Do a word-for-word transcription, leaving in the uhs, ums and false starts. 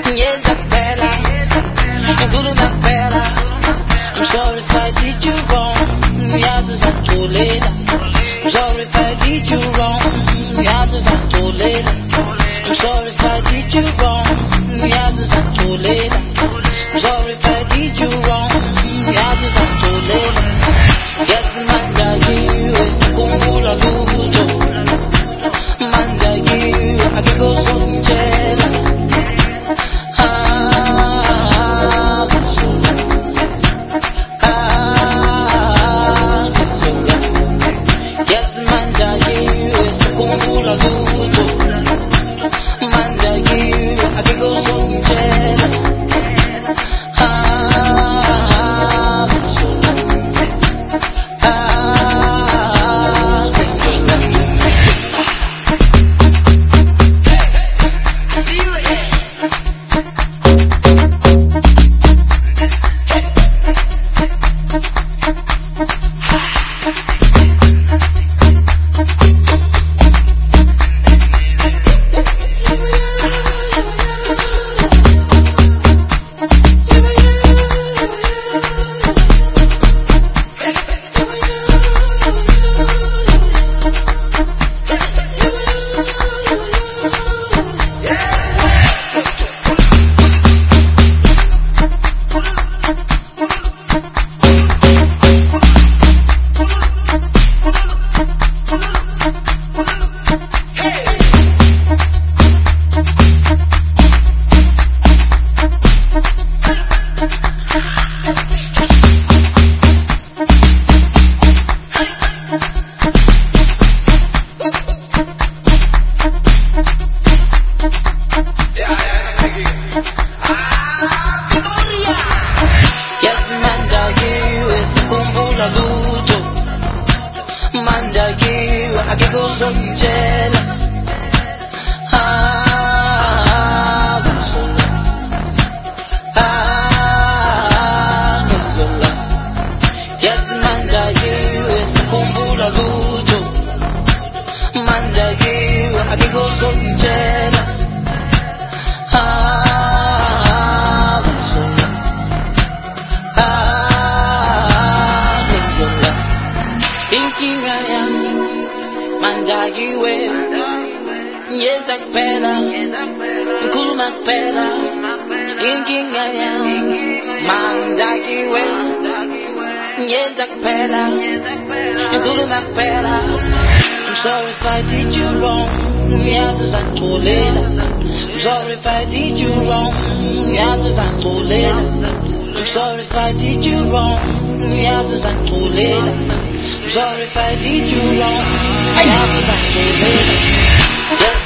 Niente appella, include my bella. I'm sorry if I did you wrong. Yes, I'm too late. I'm sorry if I did you wrong. Yes, I'm too late. I'm sorry if I did you wrong. Yes, I'm too late. I'm sorry if I did you wrong. Yes, I'm too late. Yes, manda you is kumbula luto. Manda you akiko sonjela. Ah, so ah, so yes, manda you is kumbula luto. Manda you akiko sonjela. Ah, so ah, so yes, manda you is kumbula luto. Manda you akiko sonjela. Ah, so ah, so yes, manda you is kumbula luto. Manda you akiko sonjela. Ah, so ah, so thinking I am mandagiwe nienta pena kuluma pena thinking I am mandagiwe nienta pena kuluma pena. I'm sorry if I did you wrong. Yes, I'm too late. I'm sorry if I did you wrong. Yes, I'm too late. I'm sorry if I did you wrong. Yes, I'm too late. I'm sorry if I did you wrong. Yes, I'm too late. Yes.